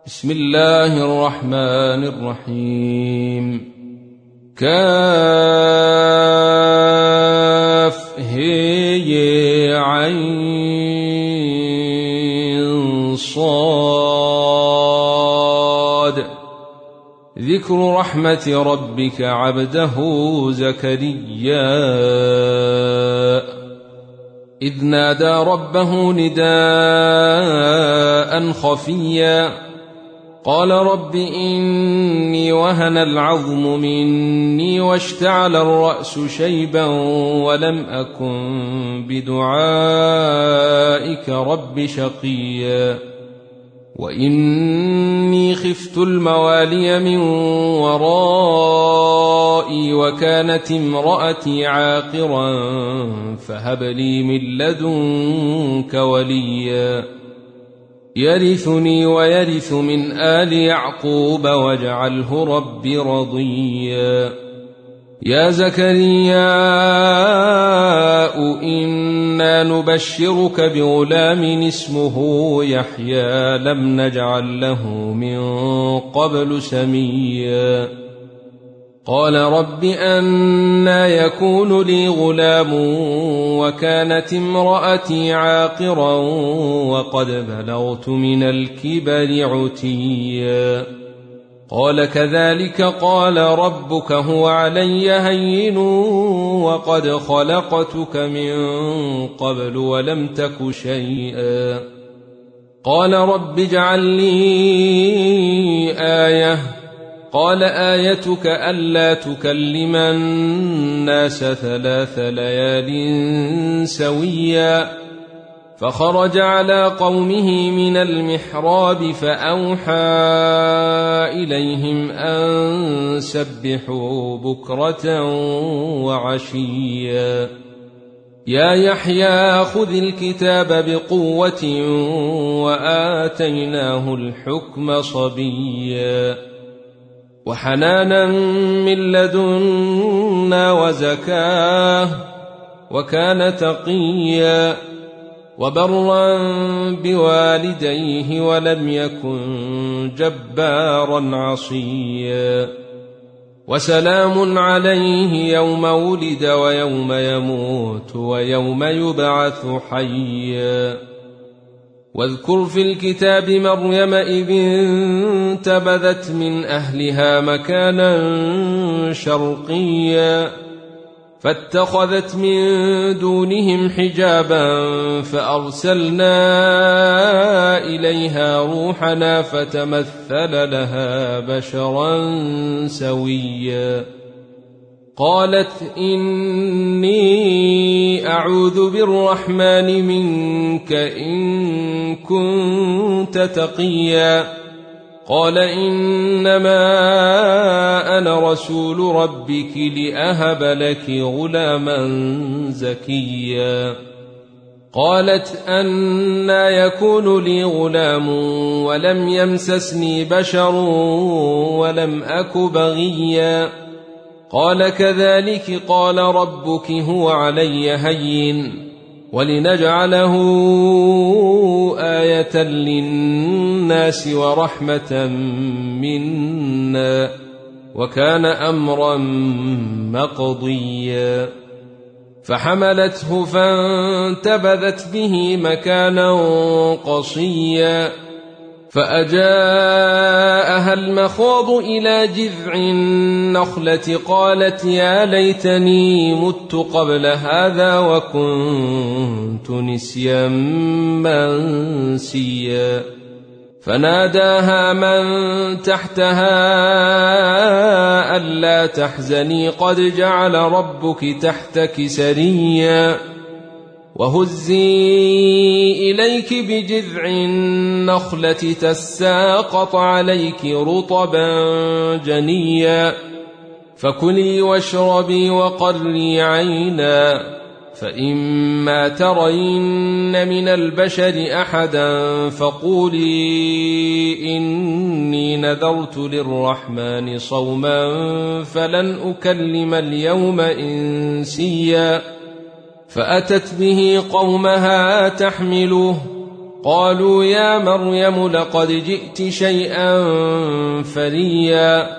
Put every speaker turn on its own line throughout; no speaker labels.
بسم الله الرحمن الرحيم. كاف هي عين صاد. ذكر رحمة ربك عبده زكريا إذ نادى ربه نداء خفيا قال رب إني وهن العظم مني واشتعل الرأس شيبا ولم أكن بدعائك رب شقيا وإني خفت الموالي من ورائي وكانت امرأتي عاقرا فهب لي من لدنك وليا يرثني ويرث من آل يعقوب واجعله رب رضيا. يا زكريا إنا نبشرك بغلام اسمه يحيى لم نجعل له من قبل سميا قال رب أنى يكون لي غلام وكانت امرأتي عاقرا وقد بلغت من الكبر عتيا قال كذلك قال ربك هو علي هين وقد خلقتك من قبل ولم تك شيئا قال رب اجعل لي آية قال آيتك ألا تكلم الناس 3 ليال سويا فخرج على قومه من المحراب فأوحى إليهم أن سبحوا بكرة وعشيا يا يحيى خذ الكتاب بقوة وآتيناه الحكم صبيا وحنانا من لدنا وزكاه وكان تقيا وبرا بوالديه ولم يكن جبارا عصيا وسلام عليه يوم ولد ويوم يموت ويوم يبعث حيا واذكر في الكتاب مريم إذ انتبذت من أهلها مكانا شرقيا فاتخذت من دونهم حجابا فأرسلنا إليها روحنا فتمثل لها بشرا سويا قالت إني أعوذ بالرحمن منك إن كنت تقيا قال إنما أنا رسول ربك لأهب لك غلاما زكيا قالت أنى يكون لي غلام ولم يمسسني بشر ولم أك بغيا قال كذلك قال ربك هو علي هين ولنجعله آية للناس ورحمة منا وكان أمرا مقضيا فحملته فانتبذت به مكانا قصيا فأجاءها المخاض إلى جذع النخلة قالت يا ليتني مت قبل هذا وكنت نسيا منسيا فناداها من تحتها ألا تحزني قد جعل ربك تحتك سريا وهزي إليك بجذع النخلة تساقط عليك رطبا جنيا فكلي واشربي وقري عينا فإما ترين من البشر أحدا فقولي إني نذرت للرحمن صوما فلن أكلم اليوم إنسيا فأتت به قومها تحمله قالوا يا مريم لقد جئت شيئا فريا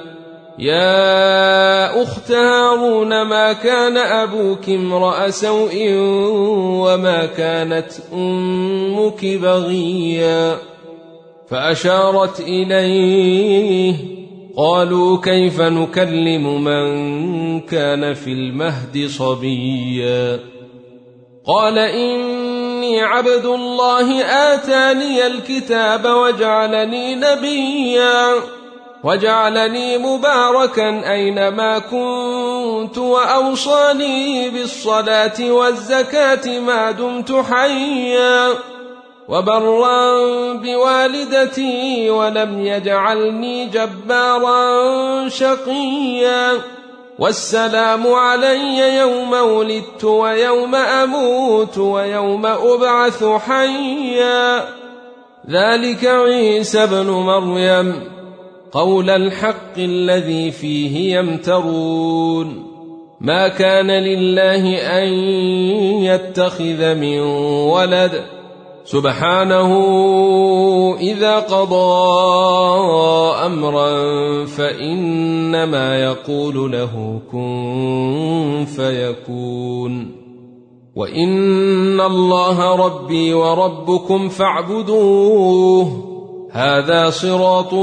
يا أخت هارون ما كان أبوك امرأ سوء وما كانت أمك بغيا فأشارت إليه قالوا كيف نكلم من كان في المهد صبيا قال إني عبد الله آتاني الكتاب وجعلني نبيا وجعلني مباركا أينما كنت وأوصاني بالصلاة والزكاة ما دمت حيا وبرا بوالدتي ولم يجعلني جبارا شقيا والسلام علي يوم ولدت ويوم أموت ويوم أبعث حيا ذلك عيسى ابن مريم قول الحق الذي فيه يمترون ما كان لله أن يتخذ من ولد سبحانه إذا قضى أمرا فإنما يقول له كن فيكون وإن الله ربي وربكم فاعبدوه هذا صراط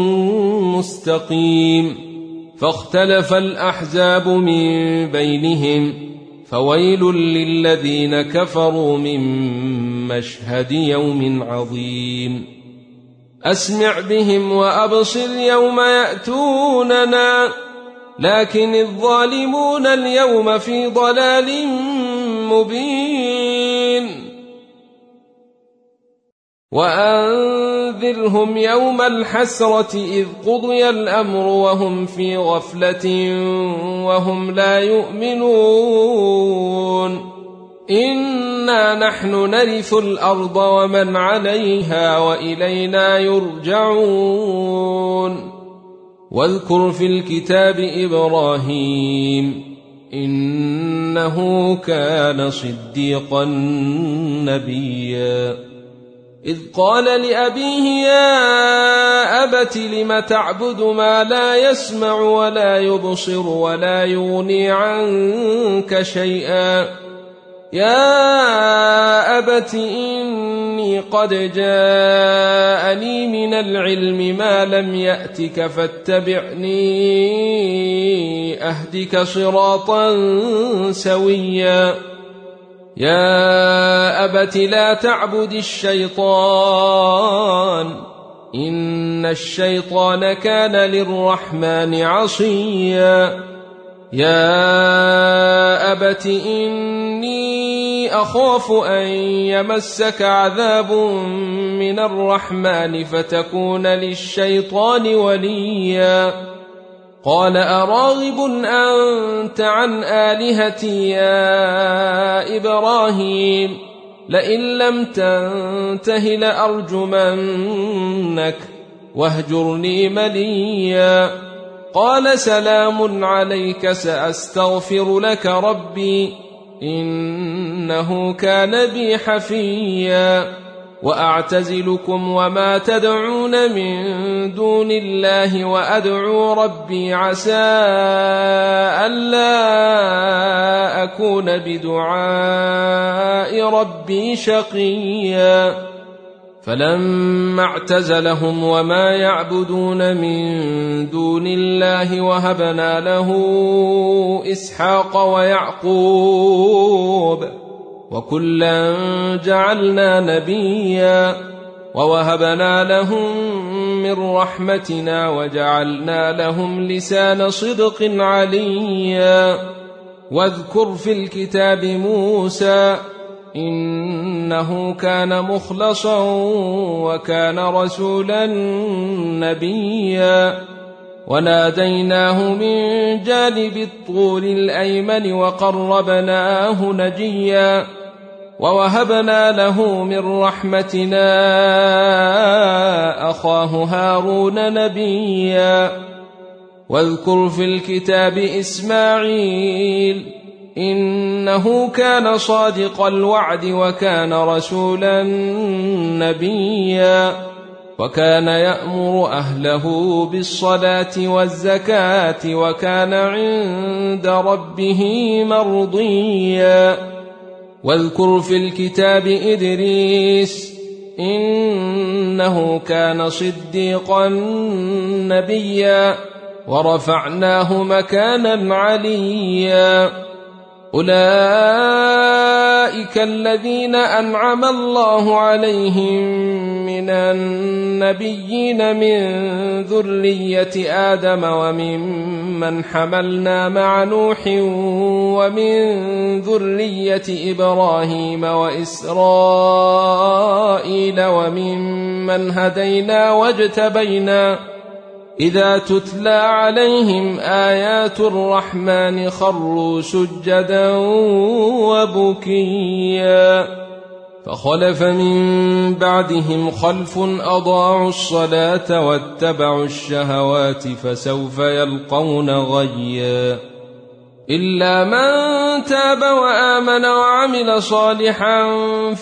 مستقيم فاختلف الأحزاب من بينهم فويل للذين كفروا من مشهد يوم عظيم أسمع بهم وأبصر يوم يأتوننا لكن الظالمون اليوم في ضلال مبين وأنذرهم يوم الحسرة إذ قضي الأمر وهم في غفلة وهم لا يؤمنون إنا نحن نرث الأرض ومن عليها وإلينا يرجعون واذكر في الكتاب إبراهيم إنه كان صديقا نبيا إذ قال لأبيه يا أبت لم تعبد ما لا يسمع ولا يبصر ولا يغني عنك شيئا يا أبت إني قد جاءني من العلم ما لم يأتك فاتبعني أهدك صراطا سويا يا أبت لا تعبد الشيطان إن الشيطان كان للرحمن عصيا يا أبت إني أخاف أن يمسك عذاب من الرحمن فتكون للشيطان وليا قال أراغب أنت عن آلهتي يا إبراهيم لئن لم تنته لأرجمنك واهجرني مليا قال سلام عليك سأستغفر لك ربي إنه كان بي حفيا وأعتزلكم وما تدعون من دون الله وأدعو ربي عسى ألا أكون بدعاء ربي شقيا فلما اعتزلهم وما يعبدون من دون الله وهبنا له إسحاق ويعقوب وكلا جعلنا نبيا ووهبنا لهم من رحمتنا وجعلنا لهم لسان صدق عليا واذكر في الكتاب موسى إنه كان مخلصا وكان رسولا نبيا وناديناه من جانب الطور الأيمن وقربناه نجيا ووهبنا له من رحمتنا أخاه هارون نبيا واذكر في الكتاب إسماعيل إنه كان صادق الوعد وكان رسولا نبيا وكان يأمر أهله بالصلاة والزكاة وكان عند ربه مرضيا واذكر في الكتاب إدريس إنه كان صديقا نبيا ورفعناه مكانا عليا أولئك الذين أنعم الله عليهم من النبيين من ذرية آدم وممن حملنا مع نوح ومن ذرية إبراهيم وإسرائيل وممن هدينا واجتبينا إذا تتلى عليهم آيات الرحمن خروا سجدا وبكيا فخلف من بعدهم خلف أضاعوا الصلاة واتبعوا الشهوات فسوف يلقون غيا إلا من تاب وآمن وعمل صالحا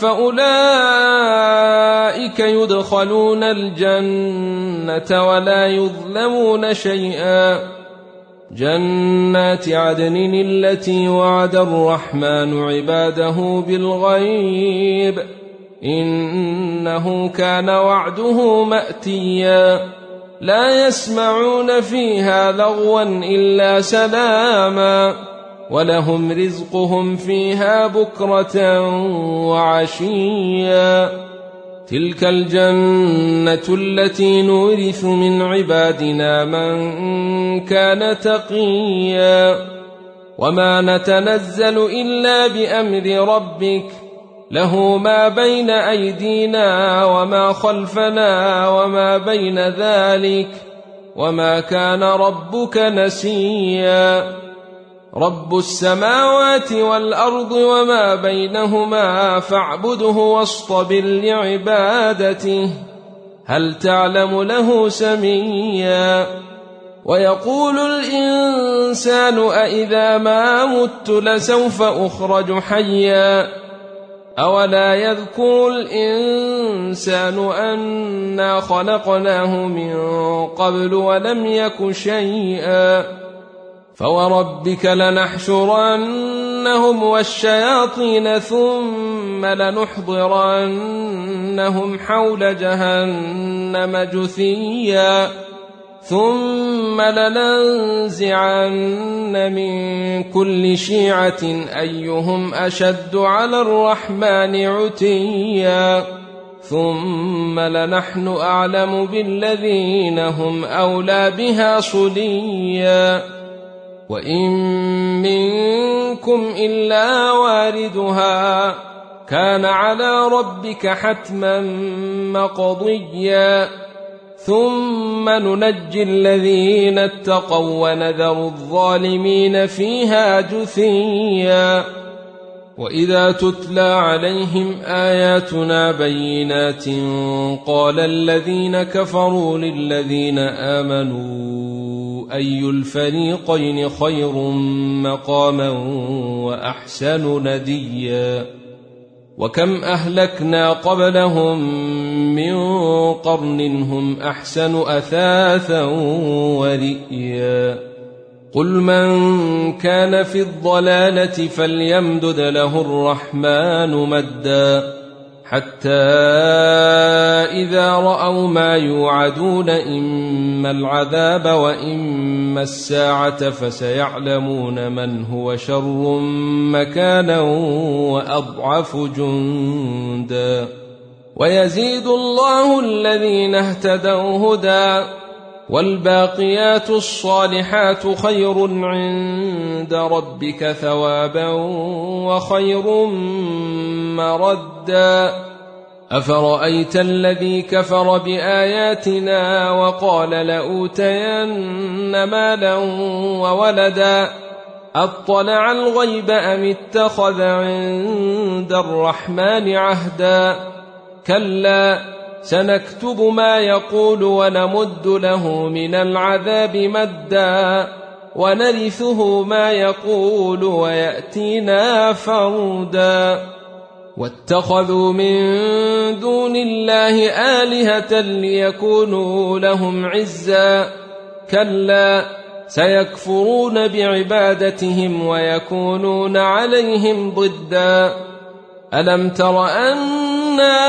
فأولئك يدخلون الجنة ولا يظلمون شيئا جنات عدن التي وعد الرحمن عباده بالغيب إنه كان وعده مأتيا لا يسمعون فيها لغوا إلا سلاما ولهم رزقهم فيها بكرة وعشيا تلك الجنة التي نورث من عبادنا من كان تقيا وما نتنزل إلا بأمر ربك له ما بين أيدينا وما خلفنا وما بين ذلك وما كان ربك نسيا رب السماوات والأرض وما بينهما فاعبده واصطبر لعبادته هل تعلم له سميا ويقول الإنسان أإذا ما مت لسوف أخرج حيا أولا يذكر الإنسان أنا خلقناه من قبل ولم يك شيئا فوربك لنحشرنهم والشياطين ثم لنحضرنهم حول جهنم جثيا ثم لننزعن من كل شيعة أيهم أشد على الرحمن عتيا ثم لنحن أعلم بالذين هم أولى بها صليا وإن منكم إلا واردها كان على ربك حتما مقضيا ثم ننجي الذين اتقوا ونذر الظالمين فيها جثيا وإذا تتلى عليهم آياتنا بينات قال الذين كفروا للذين آمنوا أي الفريقين خير مقاما وأحسن نديا وكم أهلكنا قبلهم من قرن هم أحسن أثاثا ورئيا قل من كان في الضلالة فليمدد له الرحمن مدا حتى إذا رأوا ما يوعدون إما العذاب وإما الساعة فسيعلمون من هو شر مكانا وأضعف جندا ويزيد الله الذين اهتدوا هدى والباقيات الصالحات خير عند ربك ثوابا وخير مردا أفرأيت الذي كفر بآياتنا وقال لأوتين مالا وولدا أطلع الغيب أم اتخذ عند الرحمن عهدا كلا سنكتب ما يقول ونمد له من العذاب مدا ونرثه ما يقول ويأتينا فردا واتخذوا من دون الله آلهة ليكونوا لهم عزا كلا سيكفرون بعبادتهم ويكونون عليهم ضدا ألم تر أنا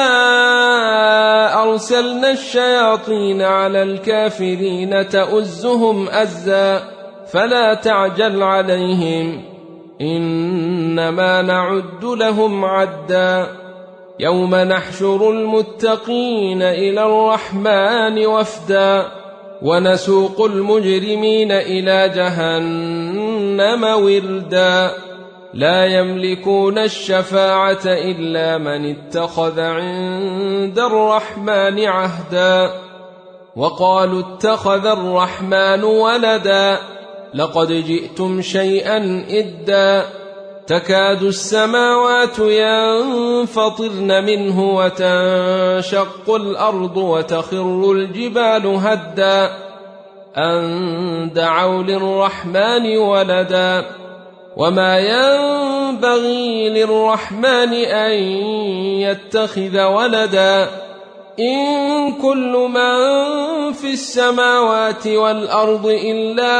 أرسلنا الشياطين على الكافرين تؤزهم أزا فلا تعجل عليهم إنما نعد لهم عدا يوم نحشر المتقين إلى الرحمن وفدا ونسوق المجرمين إلى جهنم وردا لا يملكون الشفاعة إلا من اتخذ عند الرحمن عهدا وقالوا اتخذ الرحمن ولدا لقد جئتم شيئا إدا تكاد السماوات ينفطرن منه وتنشق الأرض وتخر الجبال هدا أن دعوا للرحمن ولدا وما ينبغي للرحمن أن يتخذ ولدا إن كل من في السماوات والأرض إلا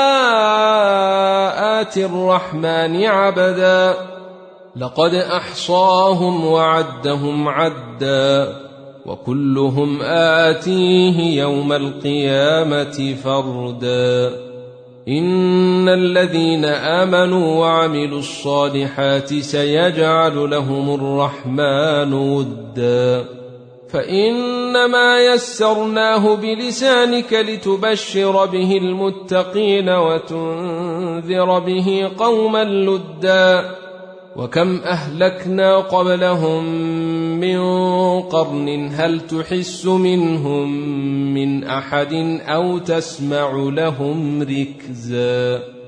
آتي الرحمن عبدا لقد أحصاهم وعدهم عدا وكلهم آتيه يوم القيامة فردا إن الذين آمنوا وعملوا الصالحات سيجعل لهم الرحمن ودا فإنما يسرناه بلسانك لتبشر به المتقين وتنذر به قوما لدا وكم أهلكنا قبلهم من قرن هل تحس منهم من أحد أو تسمع لهم ركزا